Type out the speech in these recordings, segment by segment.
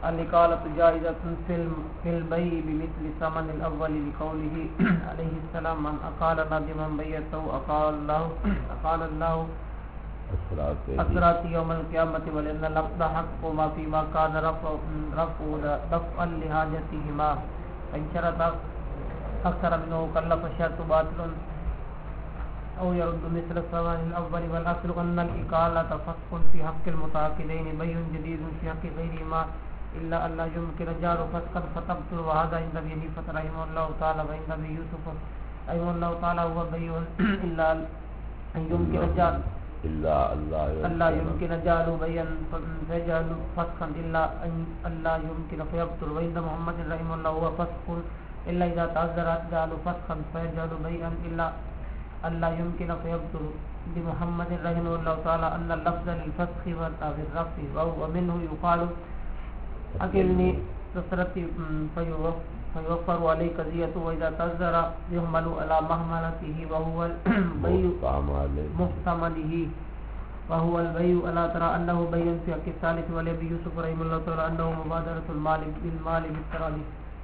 الإقالة جائزة في البيع بمثل ثمن الأول لقوله عليه السلام من أقال نادما بيعته أقال الله أسرات يوم القيامة ولأن اللفظ حق ما فيما كان رفعا لحاجتهما فإن شرط أكثر منه كلف الشرط باطل أو يرد مثل الثمن الأول والأصل أن الإقالة فسق في حق المتعاقدين بيع جديد في حق غيرهما إلا أن لا يمكن جعل فسقا فتبطل وهذا عند أبي حنيفة رحمه الله تعالى وعند أبي يوسف رحمه الله تعالى هو بيع إلا أن يمكن جعل ألا يمكن جعل بيعا فيجعل فسقا إلا أن لا يمكن فيبطل وعند محمد رحمه الله هو فسق إلا إذا تعذرت جعل فسقا فيجعل بيعا إلا أن لا يمكن فيبطل لمحمد رحمه الله تعالى أن اللفظ للفسخ والرفع ومنه يقال أكلني تسرتي فيوفر عليك زيته وإذا تعذر يحمل على محملته وهو البيع محتمله وهو البيع ألا ترى أنه بيع في حق الثالث ولأبي يوسف رحمه الله تعالى أنه مبادرة المال بالمال بالتراضي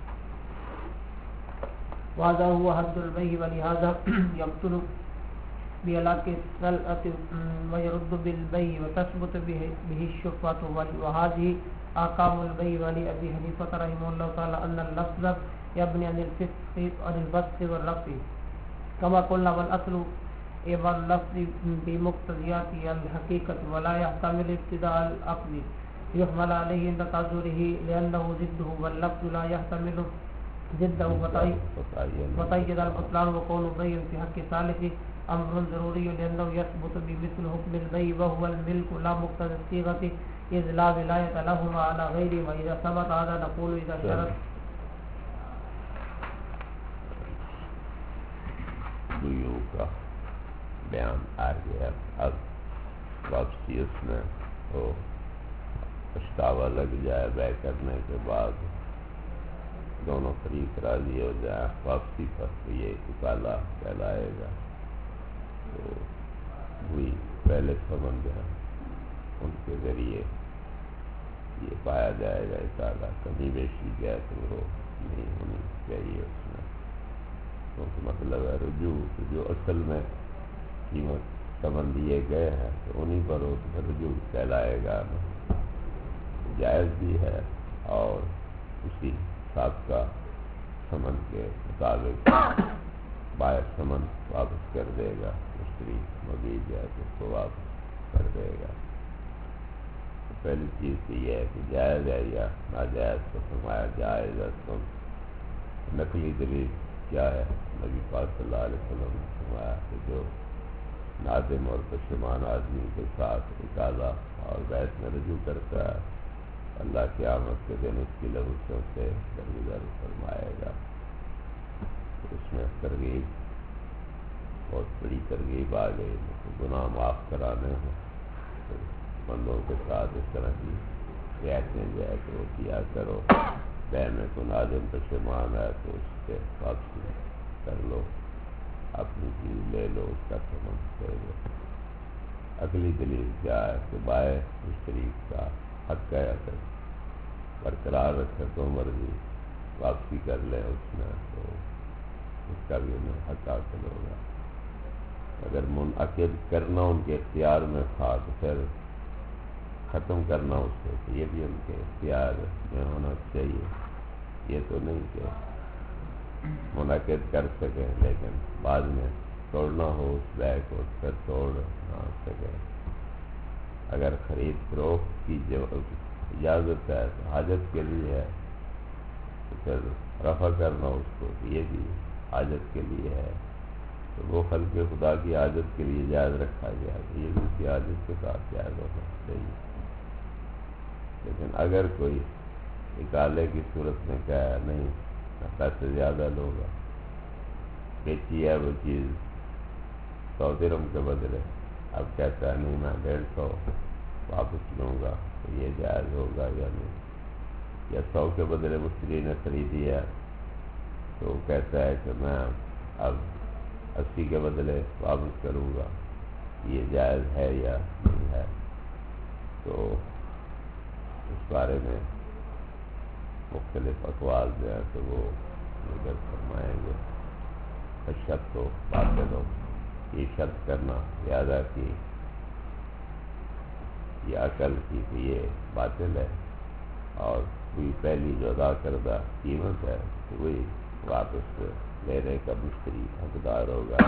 وهذا هو حد البيع ولهذا يبطل بإلاك السلعة ويرد بالبيع وتثبت به الشفعة وهذه أحكام البيع ولأبي حنيفة رحمه الله تعالى أن اللفظ يبني عن الفسخ والرفع كما قلنا والأصل إبان اللفظ بمقتضيات الحقيقة ولا يحتمل ابتداء العقل يحمل عليه عند تعذره لأنه ضده واللفظ لا يحتمل ضده وتأيد البطلان وقول بيع في حق ثالث أمر ضروري لأنه يثبت بمثل حكم البيع وهو الملك لا مقتضى الصيغة إذ لا ولاية لهما على غيره وإذا ثبت هذا نقول إذا شرط بیو کا بیان آ گیا. اب واپسی اس میں تو پچھتاوا لگ جائے بے کرنے کے بعد دونوں فریق راضی ہو جائے واپسی پر تو یہ اقالہ کہلائے گا. تو وہی پہلے سمجھ گیا ان کے ذریعے یہ پایا جائے گا اقالہ کمی بیشی گیا تو وہ نہیں ہونی چاہیے اس میں کیونکہ مطلب ہے رجوع جو اصل میں قیمت سمن دیے گئے ہیں تو انہیں پر رجوع کہلائے گا. جائز بھی ہے اور اسی سابقہ سمن کے مطابق باعث سمن واپس کر دے گا. مشتری مزید ہے تو اس کو واپس کر دے گا. تو پہلی چیز تو یہ ہے کہ جائز ہے یا ناجائز کو فرمایا جائز ہے. تو نقلی دلیل کیا ہے؟ نبی پاک صلی اللہ علیہ وسلم نے فرمایا کہ جو نادم اور پشیمان آدمی کے ساتھ اقالہ اور بحث میں رجوع کرتا ہے اللہ قیامت کے دن اس کی لبوسوں سے درگزر فرمائے گا. اس میں ترغیب بہت بڑی ترغیب آ گئی. گناہ معاف کرانے ہوں تو بندوں کے ساتھ اس طرح کی رعایتیں جو ہے تو کیا کرو. بہن میں کو نادم پشیمان ہے تو اس سے واپسی کر لو, اپنی چیز لے لو, اس کا سمجھ دے لو. اگلی دلیل کیا ہے کہ بائیں مشتری کا حق ہے اگر برقرار رکھے تو مرضی واپسی کر لیں اس میں تو اس کا بھی انہیں حق حاصل ہوگا. اگر منعقد کرنا ان کے اختیار میں تھا تو پھر ختم کرنا اس کو تو یہ بھی ان کے اختیار میں ہونا چاہیے. یہ تو نہیں کہ منعقد کر سکیں لیکن بعد میں توڑنا ہو اس بیع کو پھر توڑ نہ سکیں. اگر خرید فروخت کی جو اجازت ہے تو حاجت کے لیے ہے تو پھر رفع کرنا اس کو یہ بھی حاجت کے لیے ہے. تو وہ خلق خدا کی حاجت کے لیے جائز رکھا گیا تو یہ بھی اس کی حاجت کے ساتھ جائز ہونا چاہیے. لیکن اگر کوئی اقالے کی صورت میں کہا نہیں پیسے زیادہ لوگا, بیچی ہے وہ چیز 100 درہم کے بدلے, اب کہتا ہے نہیں میں 150 واپس لوں گا تو یہ جائز ہوگا یا نہیں. یا 100 کے بدلے مشتری نے خریدی ہے تو وہ کہتا ہے کہ میں اب 80 کے بدلے واپس کروں گا, یہ جائز ہے یا نہیں ہے. تو اس بارے میں مختلف اقوال جو ہیں تو وہ ذکر فرمائیں گے. شرط تو باطل ہو، یہ شرط کرنا زیادہ کی یہ عقل کی کہ یہ باطل ہے، اور وہی پہلی جو ادا کردہ قیمت ہے تو وہی واپس لینے کا مشتری حقدار ہوگا.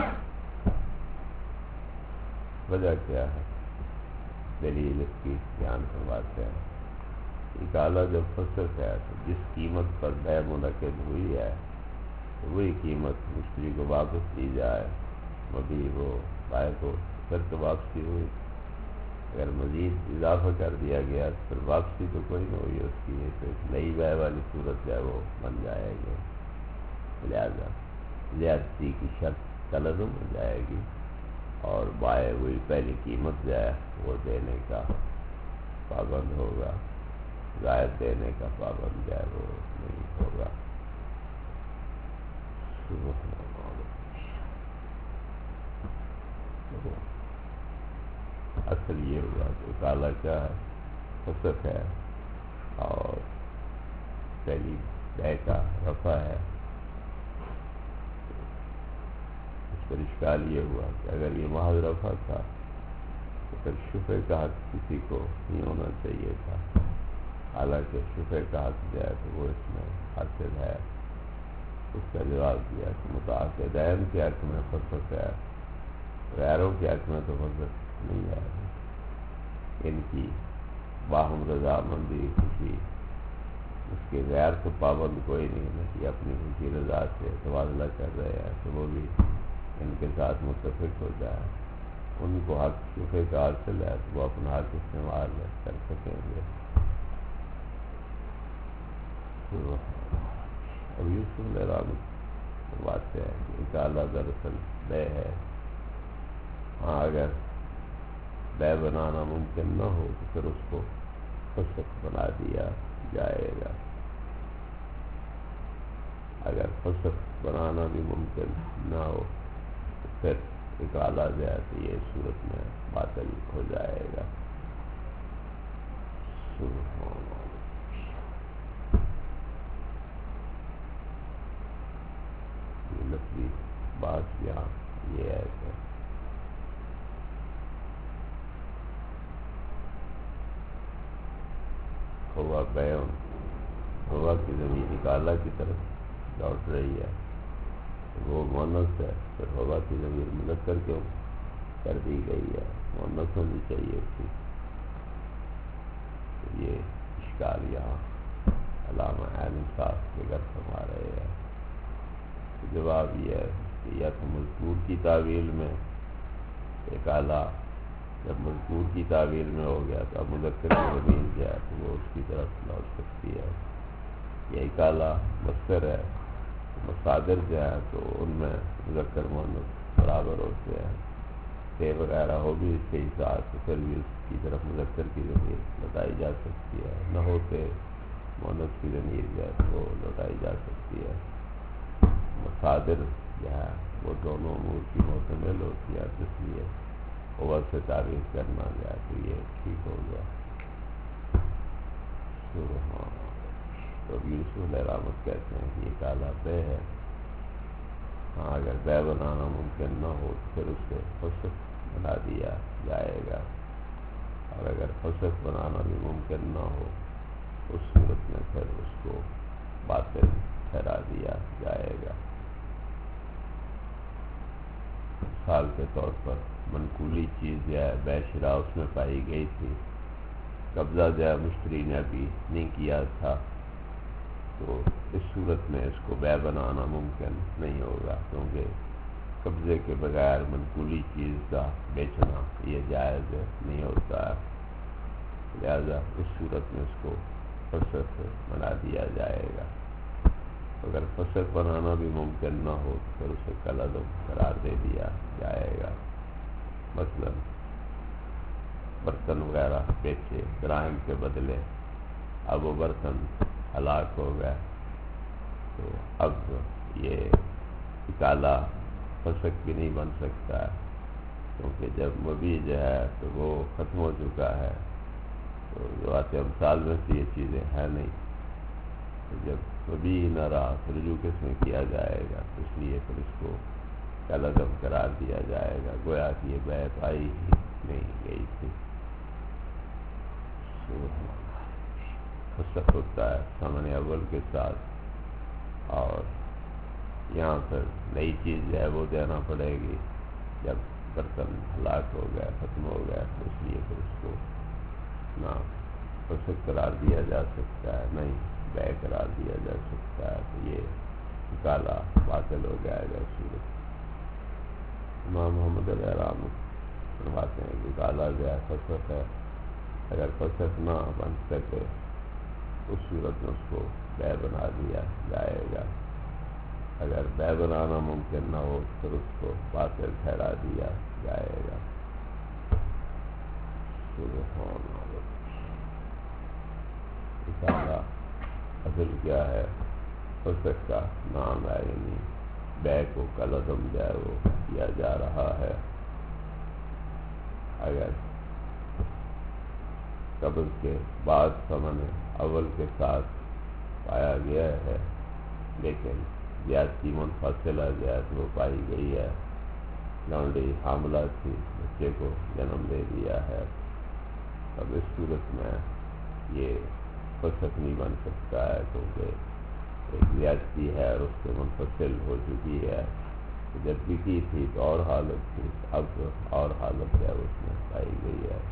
وجہ کیا ہے؟ دلیل اس کی بیان فرماتے ہیں. اکالہ جب فسق ہے تو جس قیمت پر بے منعقد ہوئی ہے تو وہی قیمت مشتری کو واپس دی جائے. مبی وہ بائع کو پھر تو واپسی ہوئی، اگر مزید اضافہ کر دیا گیا تو پھر واپسی تو کوئی نہ ہوئی اس کی، تو ایک نئی بائع والی صورت ہے وہ بن جائے گی. لہذا زیادتی کی شرط کا لازم ہو جائے گی، اور بائع وہی پہلی قیمت جو ہے وہ دینے کا پابند ہوگا، زائد دینے کا پابند جو ہے وہ نہیں ہوگا. اصل یہ ہوا کہ اکالہ کیا ہے؟ فسق ہے، اور پہلی بے کا رفع ہے. اس پر اشکال یہ ہوا کہ اگر یہ محض رفع تھا تو پھر شفع کا حق کسی کو نہیں ہونا چاہیے تھا، حالانکہ شفع کا حق جو ہے تو وہ اس میں حاصل ہے. اس کا جواب دیا کہ متعاقدین کے حق میں فسق ہے، غیروں کے حق میں تو فسق نہیں ہے. ان کی باہم رضامندی خوشی، اس کے غیر تو پابند کوئی نہیں ہے کہ اپنی خوشی رضا سے تبادلہ کر رہے ہیں تو وہ بھی ان کے ساتھ متفق ہو جائے. ان کو حق شفع کا حاصل ہے تو وہ اپنا حق استعمال کر سکیں گے. تو اب یوسف علیہ السلام بات ہے کہ اکالہ دراصل بے ہے. ہاں اگر بے بنانا ممکن نہ ہو تو پھر اس کو فسق بنا دیا جائے گا. اگر فسق بنانا بھی ممکن نہ ہو تو پھر اکالہ جائے تو یہ صورت میں باطل ہو جائے گا. یہ لفظی بات یہاں یہ ہے کہ ہوا بیون، ہوا کی زمین اکالہ کی طرف لوٹ رہی ہے، وہ مونس ہے، پھر ہوا کی زمین مذکر کیوں کر دی گئی ہے؟ مونس ہونی چاہیے تھی. یہ اشکال یہاں علامہ عین صاحب کے گھر فرما رہے ہیں. جواب یہ ہے کہ یا تو مذکور کی تعویل میں اکالہ جب مذکور کی تعویل میں ہو گیا تو اب مذکر کی زمین جو ہے تو وہ اس کی طرف لوٹ سکتی ہے. یہ اکالہ مصدر ہے، مصادر جو ہے تو ان میں مذکر مؤنث برابر ہوتے ہیں. تے وغیرہ ہو بھی اس کے حساب سے پھر بھی اس کی طرف مذکر کی ضمیر لوٹائی جا سکتی ہے، نہ ہوتے مؤنث کی ضمیر جو ہے تو وہ لوٹائی جا سکتی ہے. مصادر جو ہے وہ دونوں امور کی محتمل ہوتی ہے، اس لیے ہوا سے تعریف کرنا جائے تو یہ ٹھیک ہو گیا. تو یوسف علیہ السلام کہتے ہیں کہ یہ کالا بے ہے. ہاں اگر بے بنانا ممکن نہ ہو تو پھر اس کو فسق بنا دیا جائے گا، اور اگر فسق بنانا بھی ممکن نہ ہو اس صورت میں پھر اس کو باطل ٹھہرا دیا جائے گا. مثال کے طور پر منقولی چیز جو ہے بے شرا اس میں پائی گئی تھی، قبضہ جو ہے مشتری نے ابھی نہیں کیا تھا، تو اس صورت میں اس کو بے بنانا ممکن نہیں ہوگا، کیونکہ قبضے کے بغیر منقولی چیز کا بیچنا یہ جائز نہیں ہوتا ہے. لہذا اس صورت میں اس کو فسق بنا دیا جائے گا. اگر فسق بنانا بھی ممکن نہ ہو تو پھر اسے کالعدم قرار دے دیا جائے گا. مثلا برتن وغیرہ بیچے دراہم کے بدلے، اب وہ برتن ہلاک ہو گئے تو اب یہ اکالہ فسق بھی نہیں بن سکتا ہے، کیونکہ جب مبیع جو ہے تو وہ ختم ہو چکا ہے. تو ذوات امثال میں سے یہ چیزیں ہیں نہیں، جب وبی نہ رہا تو رجوع کس میں کیا جائے گا، اس لیے پھر اس کو کالعدم قرار دیا جائے گا، گویا کہ یہ بیع پائی ہی نہیں گئی تھی۔ فسخ ہوتا ہے ثمن اول کے ساتھ، اور یہاں پھر نئی چیز جو ہے وہ دینا پڑے گی جب برتن ہلاک ہو گیا، ختم ہو گیا، تو اس لیے پھر اس کو نہ فسخ قرار دیا جا سکتا ہے، نہیں بیع قرار دیا جا سکتا ہے، تو یہ کالا باطل ہو جائے گا۔ صورت امام محمد علیہ رحمۃ فرماتے ہیں کہ کالا جو ہے فسخ ہے، اگر فسخ نہ بن سکے اس صورت میں اس کو بیع بنا دیا جائے گا، اگر بیع بنانا ممکن نہ ہو پھر اس کو باطل ٹھہرا دیا جائے گا۔ کالا اصل کیا ہے؟ فسخ کا نام ہے، یعنی بیع کو کالعدم جو ہے وہ کیا جا رہا ہے۔ اگر قبض کے بعد ثمن اول کے ساتھ پایا گیا ہے لیکن زیادتی منفصلہ زیادت وہ پائی گئی ہے، لونڈی حاملہ تھی، بچے کو جنم دے دیا ہے، اب اس صورت میں یہ فسخ نہیں بن سکتا ہے کیونکہ ایک زیادتی ہے اور اس سے منفصل ہو چکی ہے، جب بھی کی تھی تو اور حالت تھی، اب اور حالت ہے اس میں پائی گئی ہے۔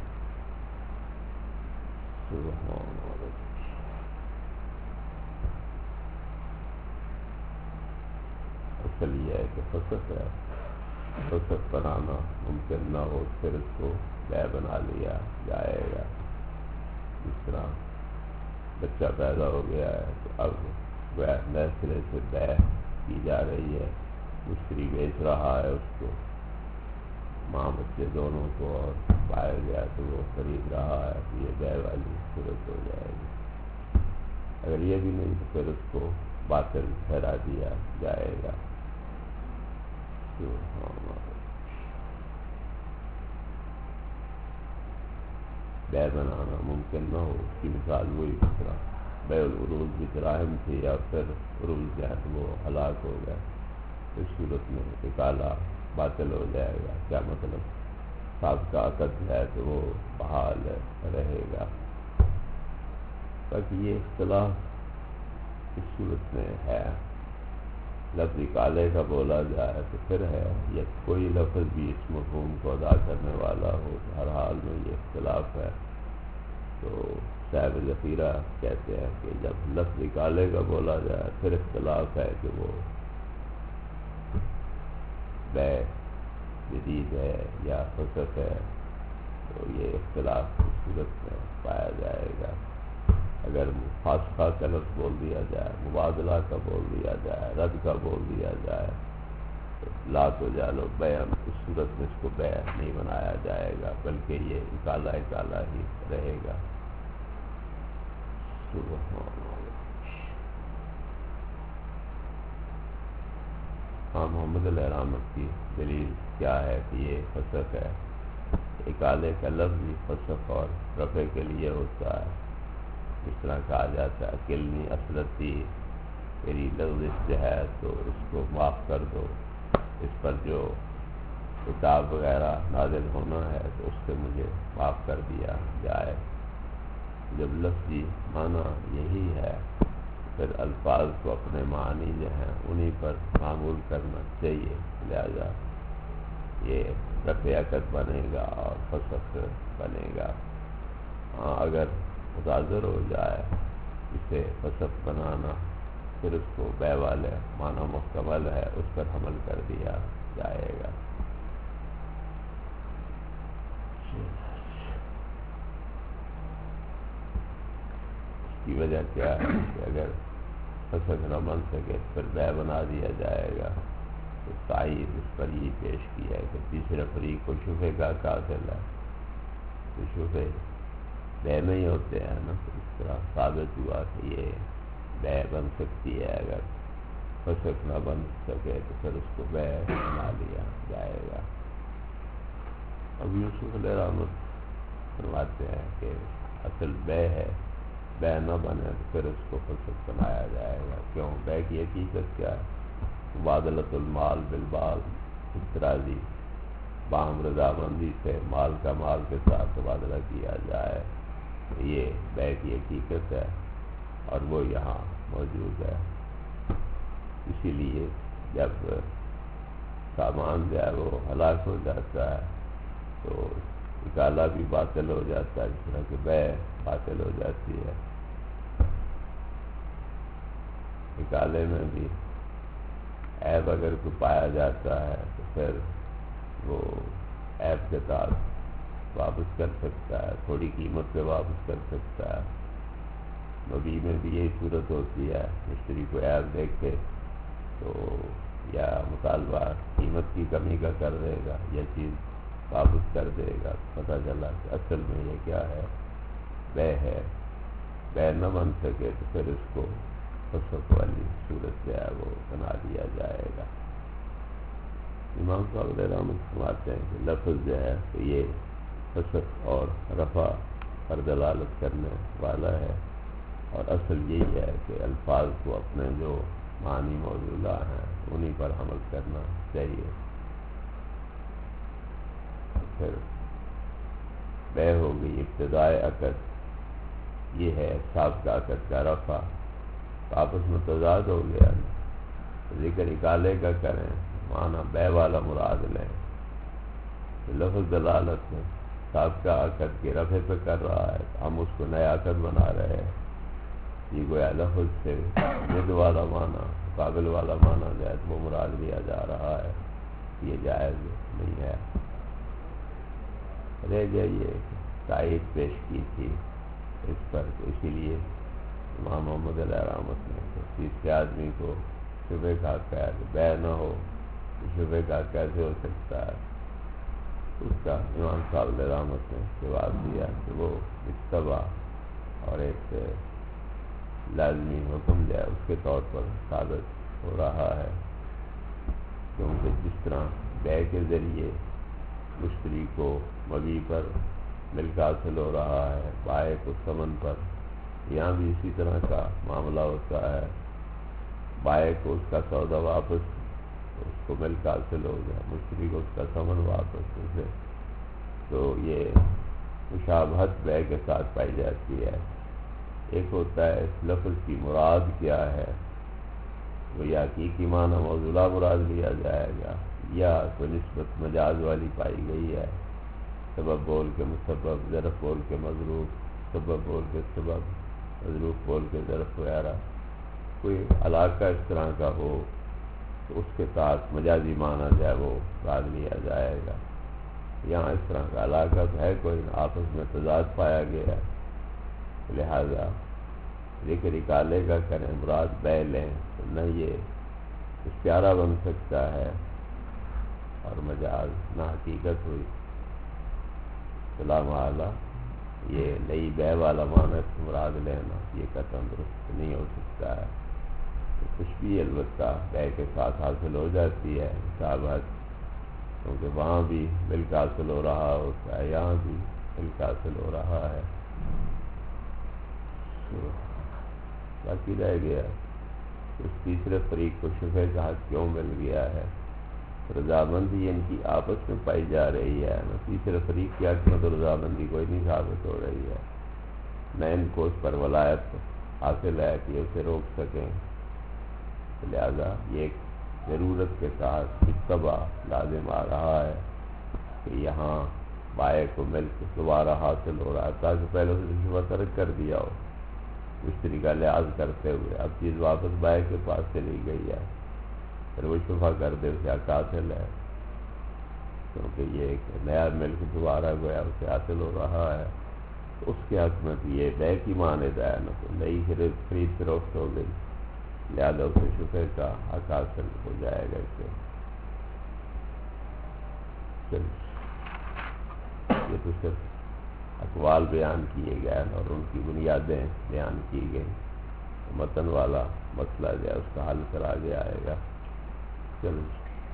اصل یہ ہے کہ فسخ ہے، فسخ بنانا ممکن نہ ہو پھر اس کو بیع بنا لیا جائے گا۔ جس طرح بچہ پیدا ہو گیا ہے تو اب نئے سرے سے بیع کی جا رہی ہے، مشتری بیچ رہا ہے اس کو، ماں بچے دونوں کو، اور پایا گیا تو وہ خرید رہا ہے، تو یہ بیع والی صورت ہو جائے گی۔ اگر یہ بھی نہیں تو پھر اس کو باطل ٹھہرا دیا جائے گا۔ بیع بنانا ممکن نہ ہو، اس کی مثال وہی طرح بیع العروض بھی دراہم تھی، یا پھر عروض جو ہے وہ ہلاک ہو گئے، اس صورت میں کالا باطل ہو جائے گا۔ کیا مطلب؟ سابقہ عقد ہے تو وہ بحال رہے گا۔ تاکہ یہ اختلاف اس صورت میں ہے، لفظ کالے کا بولا جائے تو پھر ہے، یا کوئی لفظ بھی اس مفہوم کو ادا کرنے والا ہو، ہر حال میں یہ اختلاف ہے۔ تو صاحب ذخیرہ کہتے ہیں کہ جب لفظ کالے کا بولا جائے پھر اختلاف ہے کہ وہ بیع جدید ہے یا فسخ ہے، تو یہ اختلاف اس صورت میں پایا جائے گا۔ اگر فاسقہ کا لفظ بول دیا جائے، مبادلہ کا بول دیا جائے، رد کا بول دیا جائے تو لا تو جالو بیع، اس صورت میں اس کو بیع نہیں بنایا جائے گا، بلکہ یہ کالا ہی رہے گا۔ محمد علیہ رحمت کی دلیل کیا ہے کہ یہ فسخ ہے؟ کالے کا لفظ ہی فسخ اور رفع کے لیے ہوتا ہے، اس طرح کہا جاتا ہے کلنی اصلتی، میری لغزش جو ہے تو اس کو معاف کر دو، اس پر جو کتاب وغیرہ نازل ہونا ہے تو اس سے مجھے معاف کر دیا جائے۔ جب لفظی معنی یہی ہے پھر الفاظ کو اپنے معنی جو ہیں انہی پر معمول کرنا چاہیے، لہذا یہ رفع عقد بنے گا اور فسخ بنے گا۔ ہاں اگر متعذر ہو جائے اسے فسخ بنانا، پھر اس کو بیع والے معنی محتمل ہے اس پر حمل کر دیا جائے گا۔ اس کی وجہ کیا ہے کہ اگر فسخ نہ بن سکے پھر بیع بنا دیا جائے گا، تو تائید اس پر یہ پیش کی ہے کہ تیسرے فریق کو شبہ کا قاتل ہے، تو شبہ بیع میں ہی ہوتے ہیں نا، تو اس طرح ثابت ہوا کہ یہ بیع بن سکتی ہے، اگر فسخ نہ بن سکے تو پھر اس کو بیع بنا لیا جائے گا۔ اب یوسف علیہ رحمت فرماتے ہیں کہ اصل بیع ہے، بے نہ بنے تو پھر اس کو فسق بنایا جائے گا. کیوں؟ بے کی حقیقت کیا ہے؟ مبادلۃ المال بالمال، اشتراضی باہم رضامندی سے مال کا مال کے ساتھ تبادلہ کیا جائے، یہ بے کی حقیقت ہے اور وہ یہاں موجود ہے. اسی لیے جب سامان جو ہے وہ ہلاک ہو جاتا ہے تو اکالا بھی باطل ہو جاتا ہے، جس طرح کہ بے باطل ہو جاتی ہے. اکالے میں بھی عیب اگر کوئی پایا جاتا ہے تو پھر وہ عیب کے ساتھ واپس کر سکتا ہے، تھوڑی قیمت پہ واپس کر سکتا ہے. مبیع میں بھی یہی صورت ہوتی ہے، مشتری کو عیب دیکھ کے تو یا مطالبہ قیمت کی کمی کا کر دے گا یا چیز واپس کر دے گا. پتہ چلا کہ اصل میں یہ کیا ہے؟ بے ہے. بے نہ بن سکے تو پھر اس کو فسق والی صورت جو ہے وہ بنا دیا جائے گا. امام صاحب علیہ رحمۃ فرماتے ہیں کہ لفظ جو ہے تو یہ فسق اور رفع پر دلالت کرنے والا ہے، اور اصل یہی ہے کہ الفاظ کو اپنے جو معنی موضوع ہیں انہی پر عمل کرنا چاہیے. پھر بے ہو گئی ابتدائے عقد، یہ ہے سابقہ عقد کا رفع. آپس میں تضاد ہو گیا، ذکر اکالے کا کریں، معنی بے والا مراد لیں. لفظ دلالت میں سابقہ عقد کے رفع پہ کر رہا ہے، ہم اس کو نیا عقد بنا رہے ہیں. یہ گویا لفظ سے ضد والا معنی، مقابل والا معنی جو ہے وہ مراد لیا جا رہا ہے. یہ جائز نہیں ہے. رہ گیا یہ تائید پیش کی تھی اس پر، اسی لیے امام محمد علیہ رحمت نے تیسرے آدمی کو شبہ کا کہ بے نہ ہو، شبہ کا کیسے ہو سکتا ہے؟ اس کا امام صاحب علیہ رحمت نے جواب دیا کہ وہ اتباع اور ایک لازمی حکم جو ہے اس کے طور پر ثابت ہو رہا ہے. کیونکہ جس طرح بے کے ذریعے مشتری کو مبیع پر ملک حاصل ہو رہا ہے، بائع کو ثمن پر، یہاں بھی اسی طرح کا معاملہ ہوتا ہے. بائع کو اس کا سودا واپس، اس کو ملک حاصل ہو گیا، مشتری کو اس کا ثمن واپس اسے. تو یہ مشابہت بے کے ساتھ پائی جاتی ہے. ایک ہوتا ہے اس لفظ کی مراد کیا ہے، وہ یا حقیقی معنی موضوعہ مراد لیا جائے گا یا کوئی نسبت مجاز والی پائی گئی ہے، سبب بول کے مسبب، ظرف بول کے مظروف، سبب بول کے سبب، مظروف بول کے ظرف وغیرہ. کوئی علاقہ اس طرح کا ہو تو اس کے ساتھ مجازی معنی جو ہے وہ مراد لیا جائے گا. یہاں اس طرح کا علاقہ تو ہے کوئی، آپس میں تضاد پایا گیا ہے، لہذا ذکر اکالے کا کریں، مراد بے لیں تو نہ یہ اشارہ بن سکتا ہے اور مجاز نہ حقیقت ہوئی. سلام علیہ یہ نئی بے والا معنی سے مراد لینا یہ قطعاً درست نہیں ہو سکتا ہے. کچھ بھی البتہ بے کے ساتھ حاصل ہو جاتی ہے مشابہت، کیونکہ وہاں بھی ملک حاصل ہو رہا ہوتا ہے، یہاں بھی ملک حاصل ہو رہا ہے. باقی رہ گیا اس تیسرے فریق کو شبہ کا حق کیوں مل گیا ہے؟ رضامندی ان کی آپس میں پائی جا رہی ہے، تیسرے فریق کی حق میں تو رضامندی کوئی نہیں ثابت ہو رہی ہے، نہ ان کو اس پر ولایت حاصل ہے کہ اسے روک سکیں. لہذا یہ ایک ضرورت کے ساتھ اتباع لازم آ رہا ہے کہ یہاں بائع کو ملک دوبارہ حاصل ہو رہا ہے، تاکہ پہلے اسے شبہ ترک کر دیا ہو مشتری کا لحاظ کرتے ہوئے. اب چیز واپس بائع کے پاس چلی گئی ہے، پھر وہ شبہ کر دے اسے حق حاصل ہے، کیونکہ یہ ایک نیا ملک دوبارہ گویا اسے حاصل ہو رہا ہے. تو اس کے حق میں بھی یہ بے کی مانند ہے، نہ تو نئی خرید فروخت ہو گئی، لہٰذا اسے شبہ کا حق حاصل ہو جائے گا. یہ تو صرف اقوال بیان کیے گئے اور ان کی بنیادیں بیان کی گئیں. متن والا مسئلہ جو ہے اس کا حل کرا دیا آئے گا. چلو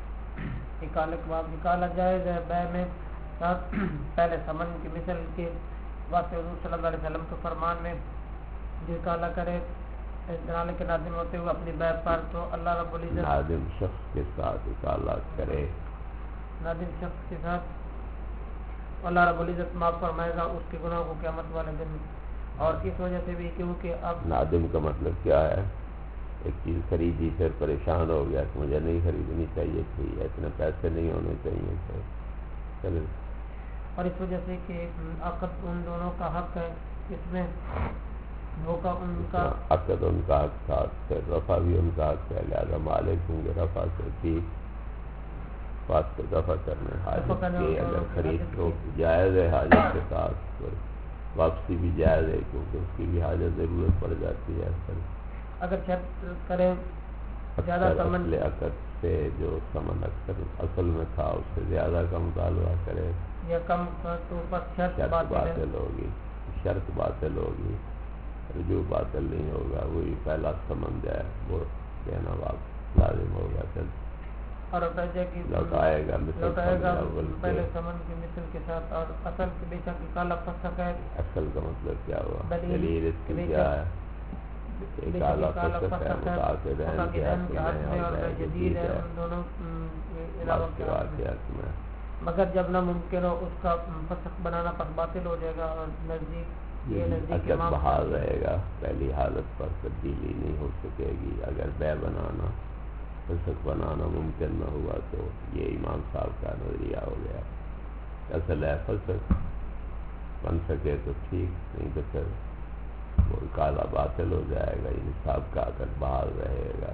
نکالا جائز ہے بے میں پہلے سمن کی مثل کے واسطے حضور صلی اللہ علیہ وسلم کے فرمان میں جو کالا کرے دلالے کے نادم ہوتے ہوئے اپنی بیع پر، تو اللہ رب العزت نادم شخص کے ساتھ کالا کرے، نادم شخص کے ساتھ اللہ رب العزت معاف فرمائے گا اس کے گناہوں کو قیامت والے دن۔ اور اس وجہ سے بھی کیونکہ اب نادم کا مطلب کیا ہے؟ ایک چیز خریدی پھر پریشان ہو گیا کہ مجھے نہیں خریدنی چاہیے تھی، اتنے پیسے نہیں ہونے چاہیے تھے، چلے۔ اور اس وجہ سے کہ عقد ان دونوں کا حق ہے، اس میں دھوکہ ان کا عقد ان کا حق تھا، پھر رفع بھی ان کا حق ہے، لہٰذا مالک ہوں گے رفع سے ٹھیک بات کو دفع کرنے حاجت کی، اگر خرید تو جائز ہے حاجت کے ساتھ، پھر واپسی بھی جائز ہے کیونکہ اس کی بھی حاجت ضرورت پڑ جاتی ہے۔ اگر شرط کریں زیادہ ثمن عقد سے جو ثمن اکثر اصل میں تھا اس سے زیادہ کا مطالبہ کرے یا کم تو بس شرط باطل ہوگی، شرط باطل ہوگی، رجوع باطل نہیں ہوگا، وہی پہلا ثمن جائے وہ دینا لازم ہوگا، اور لوٹائے گا پہلے ثمن کی مثل کے ساتھ۔ اور اصل کے بے شک کالا فسق ہے، اصل کا مطلب کیا ہوا؟ دلیل اس کی کیا ہے؟ کالا فسق ہے متعاقد ہے اور جدید ہے دونوں واقعات میں، مگر جب نہ ممکن ہو اس کا فسق بنانا پس باطل ہو جائے گا، اور نزدیک عقد بحال رہے گا، پہلی حالت پر تبدیلی نہیں ہو سکے گی۔ اگر بے بنانا فسق بنانا ممکن نہ ہوا تو یہ امام صاحب کا نظریہ ہو گیا، اصل ہے فسق بن سکے تو ٹھیک، نہیں تو پھر وہ کالا باطل ہو جائے گا، یہ نصاب کا عقد بحال رہے گا۔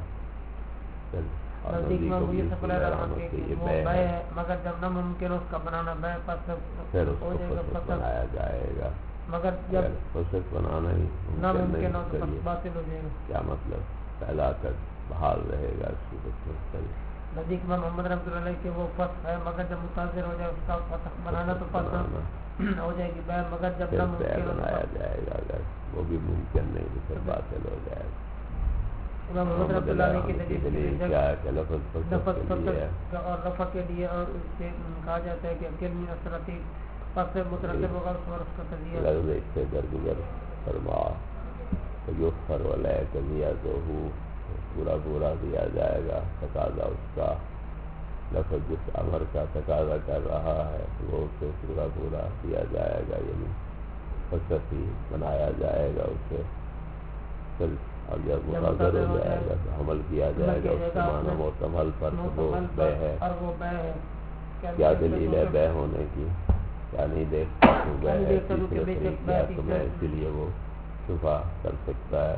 مگر جب نہ ممکن اس کا بنانا بے پر پھر اس کو فسق بنایا جائے گا، مگر جب فسق بنانا ہی نہ ممکن ہو تو باطل ہو جائے گا۔ کیا مطلب؟ پہلا عقد بحال رہے گا، اس کی نزدیک میں محمد رحمۃ اللہ علیہ کہ وہ فسق ہے، مگر جب متاثر ہو جائے اس کا فسق بنانا تو فسق ہو جائے گی بے، مگر جب نہ ممکن بنایا جائے گا، اگر وہ بھی ممکن نہیں تو پھر باطل ہو جائے گا۔ امام محمد رحمۃ اللہ علیہ کی دلیل کیا ہے کہ لفظ فسق اور رفع کے لیے، اور اس سے کہا جاتا ہے کہ کلمی اثراتی پس سے مترتب ہوگا اس کا تجزیہ لفظ ایک سے درگزر فرما یغفر علیہ قضیتہ، پورا پورا دیا جائے گا تقاضا اس کا، لفظ جس امر کا تقاضا کر رہا ہے وہ اسے پورا پورا دیا جائے گا، یعنی فسق ہی بنایا جائے گا اسے، پھر اور جب مقرر ہو جائے گا تو حمل کیا جائے گا اس کے معنی معتمل پر، وہ بے ہے۔ کیا دلیل ہے بے ہونے کی؟ کیا نہیں دیکھتا تو بے ہے، تیسرے طریق کیا تو میں اسی لیے وہ شفا کر سکتا ہے۔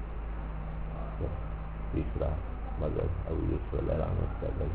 تیسرا مذہب ابو یوسف علیہ رحمت کا دل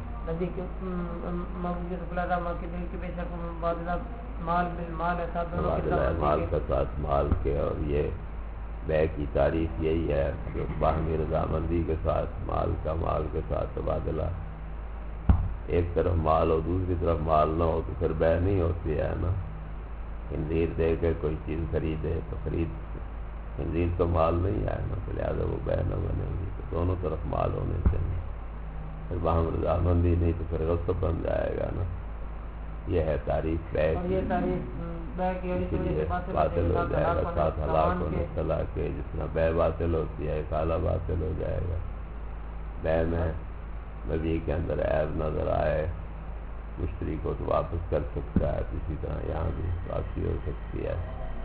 مال کا ساتھ مال کے، اور یہ بے کی تعریف یہی ہے کہ باہمی رضامندی کے ساتھ مال کا مال کے ساتھ تبادلہ، ایک طرف مال ہو دوسری طرف مال نہ ہو تو پھر بے نہیں ہوتی ہے نا۔ خنزیر دے کے کوئی چیز خریدے تو خنزیر تو مال نہیں آئے نا، تو لہٰذا وہ بے نہ بنے گی، تو دونوں طرف مال ہونے چاہیے، پھر باہم رضامندی نہیں تو پھر غصب بن جائے گا نا۔ یہ ہے تعریف بے کی، اس لیے باطل ہو جائے گا، ساتھ ہلاک ہونے صلاح کے، جتنا بے باطل ہوتی ہے کالا باطل ہو جائے گا۔ بے میں نبی کے اندر عیب نظر آئے مشتری کو تو واپس کر سکتا ہے، اسی طرح یہاں بھی واپسی ہو سکتی ہے۔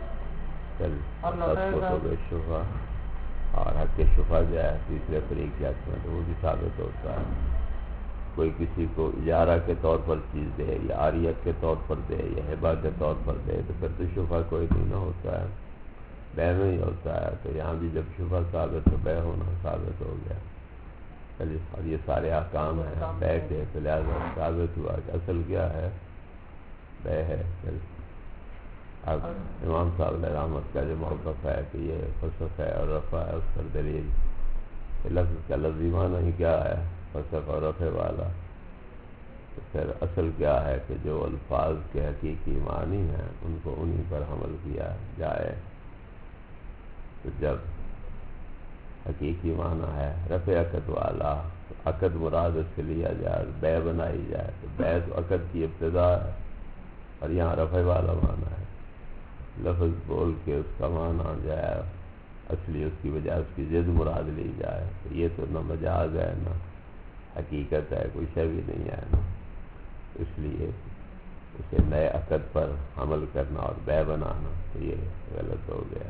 شفا اور حق شفا جو ہے تیسرے فریق کے حق میں تو وہ بھی ثابت ہوتا ہے، کوئی کسی کو اجارہ کے طور پر چیز دے یا عاریت کے طور پر دے یا ہبہ کے طور پر دے تو پھر تو شفا کوئی نہیں نہ ہوتا ہے، بے میں ہی ہوتا ہے، تو یہاں بھی جب شفا ثابت تو بے ہونا ثابت ہو گیا۔ اور یہ سارے احکام ہیں بے کے، تو لہٰذا ثابت ہوا کہ اصل کیا ہے؟ بے ہے۔ اب امام صاحب علیہ رحمت کا جو موقف ہے کہ یہ فسق ہے اور رفع ہے، اس پر دلیل لفظ کا لفظی معنی ہی کیا ہے؟ فسق اور رفع والا، تو پھر اصل کیا ہے کہ جو الفاظ کے حقیقی معنی ہیں ان کو انہی پر حمل کیا جائے، تو جب حقیقی معنی ہے رفع عقد والا، تو عقد مراد اس سے لیا جائے، بے بنائی جائے، تو بے تو عقد کی ابتدا ہے، اور یہاں رفع والا معنی ہے، لفظ بول کے اس کا معنی جائے اصلی اس کی وجہ اس کی ضد مراد لی جائے، تو یہ تو نہ مجاز ہے نہ حقیقت ہے، کوئی شے بھی نہیں ہے نا، اس لیے اسے نئے عقد پر عمل کرنا اور بے بنانا تو یہ غلط ہو گیا۔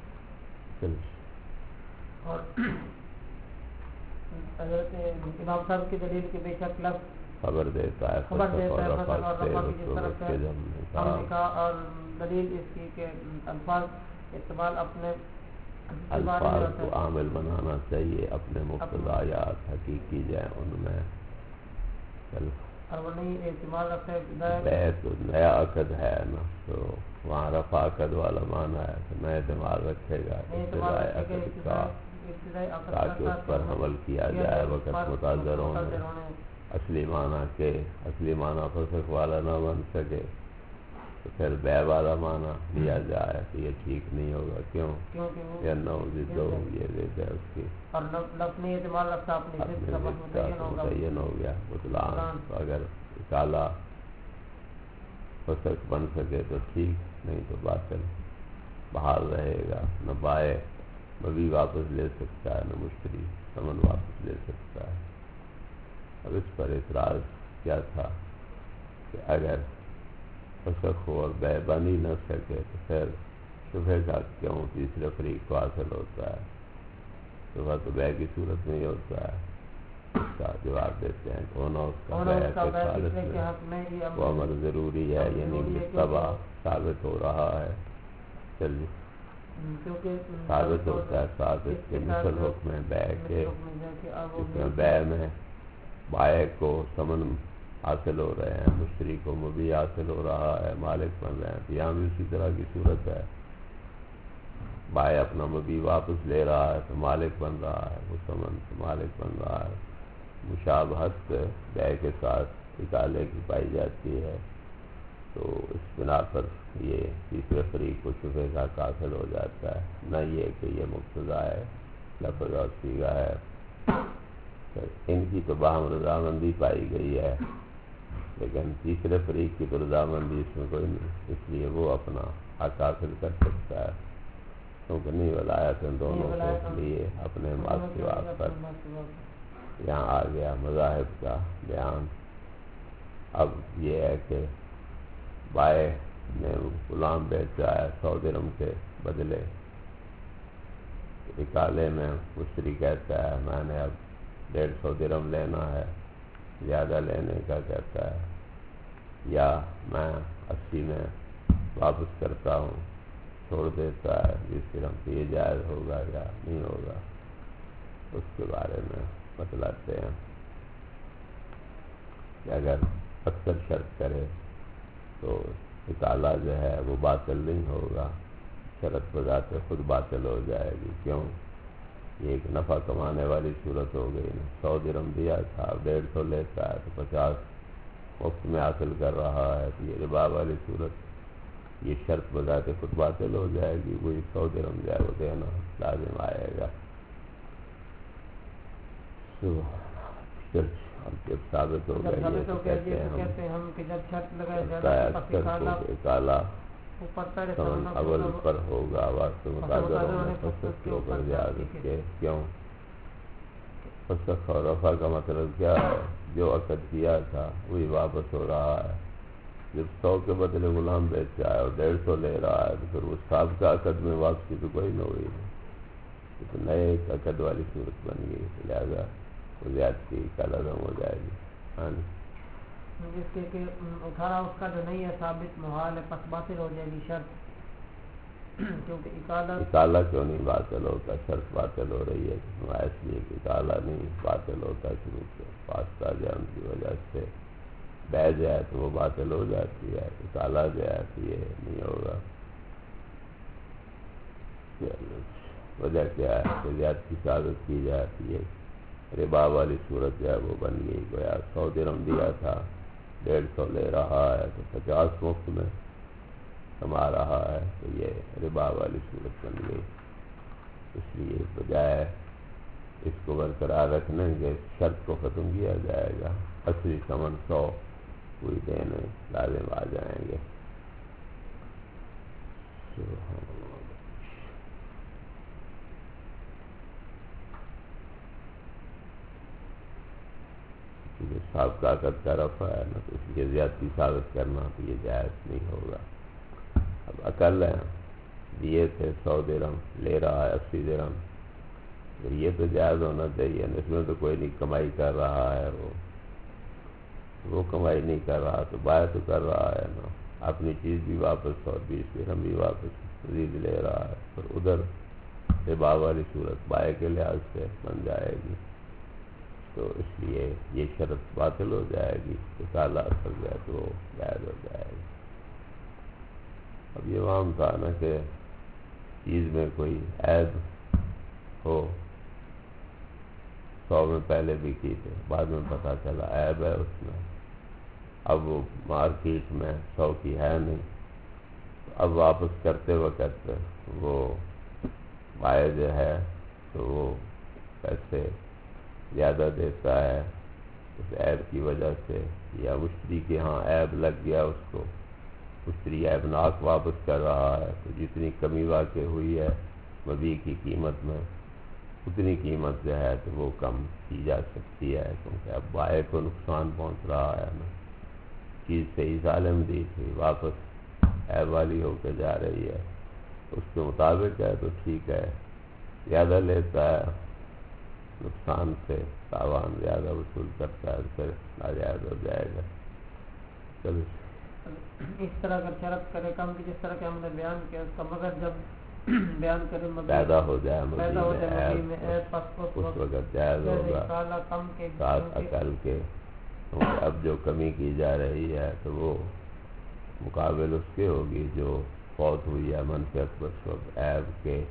اور حضرت امام صاحب کی دلیل کے بے شک لفظ خبر دیتا ہے خبر دیتا ہے فسق فسق اور رفع کی جس طرف سے ہم نے ہم نے کہا، اور دلیل اس کی کہ الفاظ استعمال اپنے الفاظ کو عامل بنانا چاہیے، اپنے مقتضیات حقیقی جائیں ان میں، اور وہ نہیں استعمال رکھتے تو نیا عقد ہے نا، تو وہاں رفع عقد والا معنی ہے تو نئے دماغ رکھے گا ابتدائی عقد کا، تاکہ اس پر عمل کیا جائے وقت متاثر ہونے، اصلی معنی کے اصلی معنی فسق والا نہ بن سکے تو پھر بے والا معنی لیا جائے تو یہ ٹھیک نہیں ہوگا۔ کیوں؟ یا نو دو یہ دیتے ہیں اس کی، اور لفظ نہیں اعتماد رکھتا اپنے متعین ہو گیا بطلان، تو اگر اکالا فسق بن سکے تو ٹھیک، نہیں تو باطل بحال رہے گا، نہ بائے مبی واپس لے سکتا ہے نہ مشتری ثمن واپس لے سکتا ہے۔ اب اس پر اعتراض کیا تھا کہ اگر فسق ہو اور بے بن ہی نہ سکے تو پھر شبہ کا کیوں تیسرے فریق کو حاصل ہوتا ہے؟ شبہ تو بے کی صورت میں ہی ہوتا ہے۔ اس کا جواب دیتے ہیں کونوں اس کا بے کے خالص میں وہ امر ضروری ہے، یعنی مشتبہ ثابت ہو رہا ہے، چلیے ثابت ہوتا ہے، ثابت کے مثل حکم بے کے، اس میں بے میں بائع کو ثمن حاصل ہو رہے ہیں، مشتری کو مبیع حاصل ہو رہا ہے، مالک بن رہے ہیں، تو یہاں بھی اسی طرح کی صورت ہے، بائع اپنا مبیع واپس لے رہا ہے تو مالک بن رہا ہے، وہ ثمن تو مالک بن رہا ہے، مشابہت بے کے ساتھ اکالے کی پائی جاتی ہے، تو اس بنا پر یہ تیسرے فریق کو شبہ کا حاصل ہو جاتا ہے، نہ یہ کہ یہ مقتضا ہے لفظ اور صیغہ ہے، ان کی تو باہم رضامندی پائی گئی ہے، لیکن تیسرے فریق کی تو رضامندی اس میں کوئی نہیں، اس لیے وہ اپنا حق حاصل کر سکتا ہے، کیونکہ نہیں ولایت ان دونوں کے، اس لیے اپنے ماسوات پر یہاں آ گیا مذاہب کا بیان۔ اب یہ ہے کہ بائع نے غلام بیچا ہے 100 درہم کے بدلے، اکالے میں مشتری کہتا ہے میں نے اب 150 درہم لینا ہے، زیادہ لینے کا کہتا ہے، یا میں 80 میں واپس کرتا ہوں، چھوڑ دیتا ہے 20 درہم، تو یہ جائز ہوگا یا نہیں ہوگا، اس کے بارے میں بتلاتے ہیں کہ اگر اکثر شرط کرے تو اکالا جو ہے وہ باطل نہیں ہوگا، شرط بذات خود باطل ہو جائے گی۔ کیوں؟ یہ ایک نفع کمانے والی صورت ہو گئی نا، 100 درہم دیا تھا، 150 لیتا ہے تو 50 مفت میں حاصل کر رہا ہے، تو یہ ربا والی صورت، یہ شرط بذات خود باطل ہو جائے گی، وہی 100 درہم جو ہے وہ دینا لازم آئے گا۔ جب ثابت ہو گیا یہ تو کہتے ہیں ہم اکالا ثمن اول پر ہوگا، واسطہ متاثر ہونے فسق کے اوپر زیادت کے، کیوں؟ فسق اور رفع کا مطلب کیا ہے؟ جو عقد کیا تھا وہی واپس ہو رہا ہے، جب 100 کے بدلے غلام بیچا ہے اور 150 لے رہا ہے تو پھر وہ سابقہ عقد میں واپسی تو کوئی نہ ہوئی، تو نئے عقد والی صورت بن گئی، لہذا وہ زیادتی کا لازم ہو جائے گی۔ ہاں جس کے کہ اٹھارہ اس کا جو نہیں ہے ثابت محال ہے، پس باطل ہو جائے گی شرط، کیونکہ اکالا کیوں نہیں باطل ہوتا؟ شرط باطل ہو رہی ہے اس لیے کہ اکالا نہیں باطل ہوتا شروع سے، واسطہ جان کی وجہ سے بہ جائے تو وہ باطل ہو جاتی ہے، اکالا جائے تو یہ نہیں ہوگا۔ وجہ کیا ہے کہ زیادتی ثابت کی جاتی ہے، ربا والی صورت جو ہے وہ بن گئی، گویا 100 درہم دیا تھا 150 لے رہا ہے تو 50 مفت میں کما رہا ہے، تو یہ ربا والی صورت بن گئی، اس لیے بجائے اس کو برقرار رکھنے کے شرط کو ختم کیا جائے گا، اصلی ثمن 100 کوئی دینے لازم آ جائیں گے۔ کیونکہ سابقات کا رفع ہے نا، تو اس لیے زیادتی ثابت کرنا تو یہ جائز نہیں ہوگا۔ اب عقل ہے، دیے تھے 100 درہم، لے رہا ہے 80 درہم، پھر یہ تو جائز ہونا چاہیے نا، اس میں تو کوئی نہیں کمائی کر رہا ہے، وہ کمائی نہیں کر رہا تو بائع تو کر رہا ہے نا، اپنی چیز بھی واپس اور 20 درہم بھی واپس مزید لے رہا ہے، پر ادھر ربا والی صورت بائع کے لحاظ سے بن جائے گی، تو اس لیے یہ شرط باطل ہو جائے گی کہ کالا اصل جو ہے تو وہ جائز ہو جائے گی۔ اب یہ عام تھا نا کہ چیز میں کوئی عیب ہو، 100 میں پہلے بھی کی تھے، بعد میں پتہ چلا عیب ہے اس میں، اب وہ مارکیٹ میں 100 کی ہے نہیں، اب واپس کرتے وقت وہ بائع جو ہے تو وہ پیسے زیادہ دیتا ہے اس عیب کی وجہ سے، یا مشتری کے ہاں عیب لگ گیا، اس کو مشتری عیب ناک واپس کر رہا ہے، تو جتنی کمی واقع ہوئی ہے مبیع کی قیمت میں اتنی قیمت جو ہے تو وہ کم کی جا سکتی ہے، کیونکہ اب بائع کو نقصان پہنچ رہا ہے نا، چیز صحیح سالم دی تھی، واپس عیب والی ہو کے جا رہی ہے، اس کے مطابق ہے تو ٹھیک ہے، زیادہ لیتا ہے نقصان سے تاوان زیادہ وصول کرتا ہے، پھر ناجائز ہو جائے گا۔ چلو اس طرح اگر شرط کرے کم کی، جس طرح کہ ہم نے بیان کیا اس کا، مگر جب بیان کرے پیدا ہو جائے مبیع میں عیب، اس وقت جائز ہوگا ساتھ عقل کے، کیونکہ اب جو کمی کی جا رہی ہے تو وہ مقابل اس کے ہوگی جو فوت ہوئی ہے منفعت بخش عیب کے۔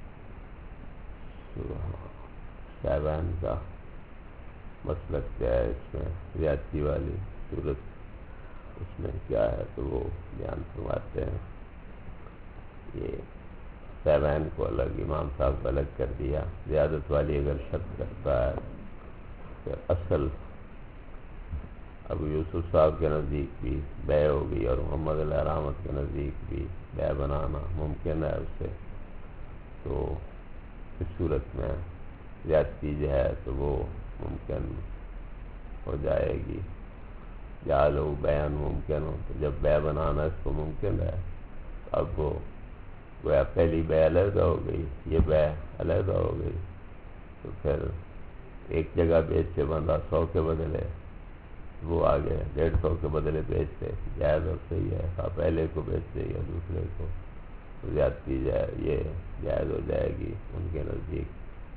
صاحبان کا مسلک کیا ہے اس میں، زیادتی والی صورت اس میں کیا ہے تو وہ بیان فرماتے ہیں۔ یہ صاحبان کو الگ، امام صاحب کو الگ کر دیا۔ زیادت والی اگر شک کرتا ہے کہ اصل ابو یوسف صاحب کے نزدیک بھی بے ہوگی اور محمد علیہ رحمت کے نزدیک بھی بے بنانا ممکن ہے اس سے، تو اس صورت میں زیادتی جو ہے تو وہ ممکن ہو جائے گی۔ جعلہ بیان ممکن ہو، تو جب بے بنانا اس کو ممکن ہے، اب وہ گویا پہلی بے علیحدہ ہو گئی، یہ بے علیحدہ ہو گئی، تو پھر ایک جگہ بیچ کے بندہ 100 کے بدلے وہ آگے 150 کے بدلے بیچتے، جائز اور صحیح ہے، پہلے کو بیچتے یا دوسرے کو، تو زیادتی جائے یہ جائز ہو جائے گی ان کے نزدیک۔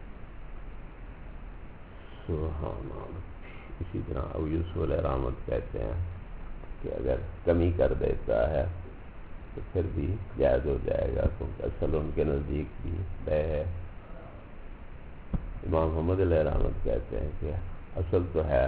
سبحان اللہ۔ اسی طرح ابو یوسف علیہ رحمت کہتے ہیں کہ اگر کمی کر دیتا ہے تو پھر بھی جائز ہو جائے گا، کیونکہ اصل ان کے نزدیک بھی بے ہے۔ امام محمد علیہ رحمت کہتے ہیں کہ اصل تو ہے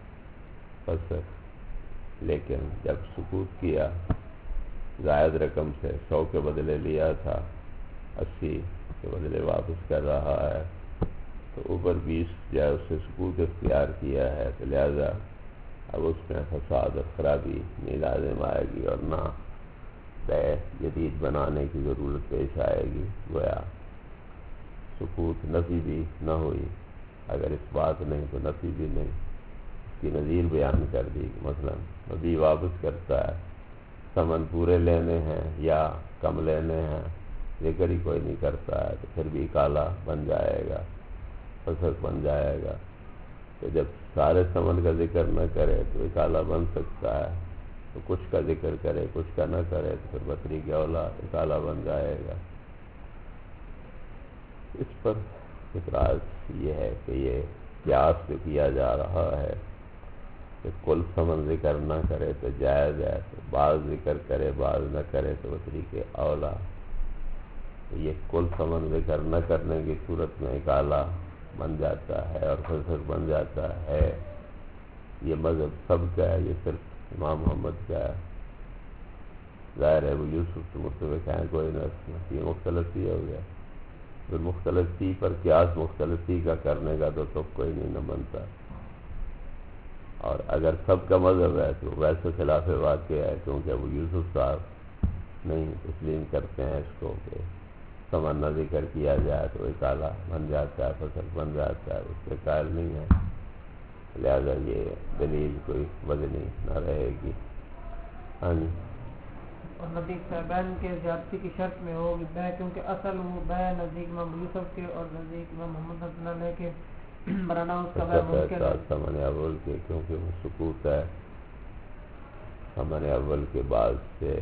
فسخ، لیکن جب سکوت کیا زائد رقم سے 100 کے بدلے لیا تھا، 80 کے بدلے واپس کر رہا ہے، تو اوپر 20 جو ہے اس سے سکوت اختیار کیا ہے، تو لہذا اب اس میں فساد اور خرابی نہیں لازم آئے گی اور نہ بے جدید بنانے کی ضرورت پیش آئے گی، گویا سکوت نفی بھی نہ ہوئی، اگر اس بات نہیں تو نفی بھی نہیں۔ اس کی نظیر بیان کر دی، مثلا مبیع واپس کرتا ہے، ثمن پورے لینے ہیں یا کم لینے ہیں، ذکر ہی کوئی نہیں کرتا ہے، تو پھر بھی کالا بن جائے گا، فسق بن جائے گا۔ تو جب سارے ثمن کا ذکر نہ کرے تو کالا بن سکتا ہے، تو کچھ کا ذکر کرے کچھ کا نہ کرے تو پھر بکری کے اولاد کالا بن جائے گا۔ اس پر اعتراض یہ ہے کہ یہ قیاس جو کیا جا رہا ہے کہ کل ثمن ذکر نہ کرے تو جائز ہے، تو بعض ذکر کرے بعض نہ کرے تو بکری کے اولا، تو یہ کل ثمن ذکر نہ کرنے کی صورت میں کالا بن جاتا ہے اور فسق بن جاتا ہے۔ یہ مذہب سب کا ہے، یہ صرف امام محمد کا ہے۔ ظاہر ہے ابو یوسف تو متفق ہیں کوئی نہ، یہ مختلف ہی ہو گیا، پھر مختلفی پر قیاس مختلفی کا کرنے کا تو کوئی نہیں نہ بنتا، اور اگر سب کا مذہب ہے تو ویسے خلاف واقع ہے، کیونکہ ابو یوسف صاحب نہیں تسلیم کرتے ہیں اس کو کہ ثمن نہ ذکر کیا جائے تو کالا بن جاتا ہے، فسق بن جاتا ہے، اس کے قائل نہیں ہے۔ لہذا یہ دلیل کوئی وزنی نہ رہے گی. ہاں جی. اور نزدیک صاحبین کے زیادتی کی شرط میں ہوگی بے، کیونکہ اصل وہ بے نزدیک امام یوسف کے اور نزدیک امام محمد صلی اللہ علیہ کے برانا اس کا بے ممکن ہے. ثمن اول کے کیونکہ وہ سکوت ہے، ثمن اول کے بعد سے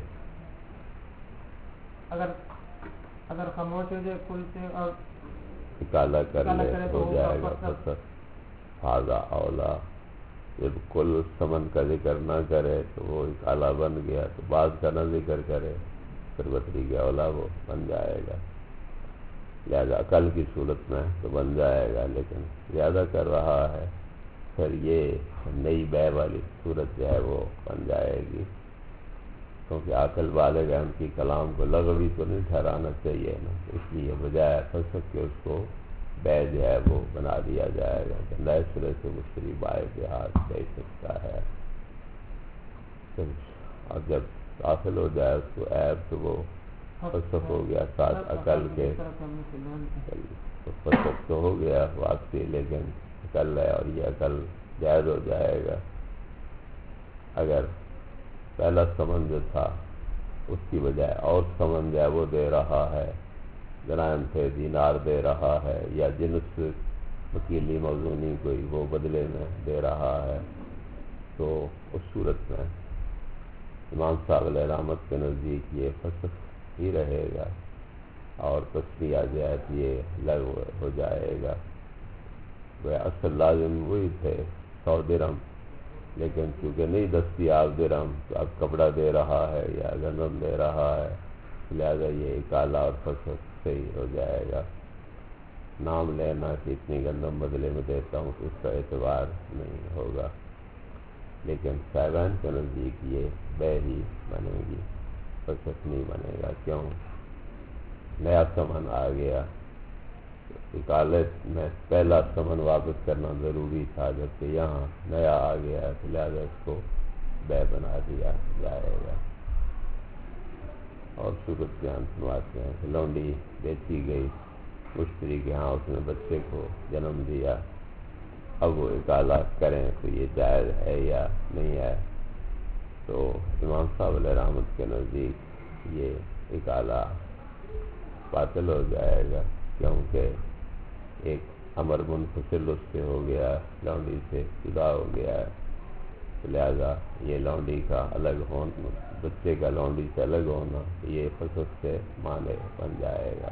اگر خاموش ہو جائے کل سے اور اکالا کر لے ہو جائے گا فسق. ہذا اولا، جب کل ثمن کا ذکر نہ کرے تو وہ اکالا بن گیا، تو بعض کا نہ ذکر کرے پھر بطری کے اولا وہ بن جائے گا. لہذا عقل کی صورت میں تو بن جائے گا، لیکن زیادہ کر رہا ہے پھر یہ نئی بے والی صورت جو ہے وہ بن جائے گی. کیونکہ عقل بالغ ہے، ان کی کلام کو لغوی تو نہیں ٹھہرانا چاہیے نا، اس لیے بجائے فسق کے اس کو بے جو ہے وہ بنا دیا جائے گا کہ نئے سرے سے مشتری بائے کے ہاتھ دے سکتا ہے. اور جب داخل ہو جائے اس کو عیب تو وہ فسق ہو گیا ساتھ عقل کے، تو فسق تو ہو گیا واقعی، لیکن عقل ہے اور یہ عقل جائز ہو جائے گا. اگر پہلا ثمن جو تھا اس کی بجائے اور ثمن جو ہے وہ دے رہا ہے، غنائم سے دینار دے رہا ہے، یا جنس وکیلی موزونی کوئی وہ بدلے میں دے رہا ہے، تو اس صورت میں امام صاحب علیہ رحمت کے نزدیک یہ فسق ہی رہے گا، اور تصریح جہت یہ لغو ہو جائے گا. وہ اصل لازم وہی تھے 100 درہم، لیکن چونکہ نہیں دستیاب درہم تو اب کپڑا دے رہا ہے یا گندم دے رہا ہے، لہذا یہ اکالا اور فسق صحیح ہو جائے گا. نام لینا کہ اتنی گندم بدلے میں دیتا ہوں اس کا اعتبار نہیں ہوگا، لیکن صاحبان کے نزدیک یہ بے ہی بنے گی، فسق نہیں بنے گا. کیوں؟ نیا ثمن آ گیا، اکالے میں پہلا ثمن واپس کرنا ضروری تھا، جبکہ یہاں نیا آ گیا تو لہٰذا اس کو بے بنا دیا جائے گا. اور صورت بیان سنواتے ہیں کہ لونڈی بیچی گئی مشتری کے ہاں، اس نے بچے کو جنم دیا، اب وہ اکالا کریں تو یہ جائز ہے یا نہیں ہے. تو امام صاحب علیہ رحمت کے نزدیک یہ اکالا باطل ہو جائے گا، کیونکہ ایک امر منفصل اس سے ہو گیا، لونڈی سے جدا ہو گیا ہے، لہذا یہ لونڈی کا الگ ہونا، بچے کا لونڈی سے الگ ہونا، یہ فسق سے معنی بن جائے گا.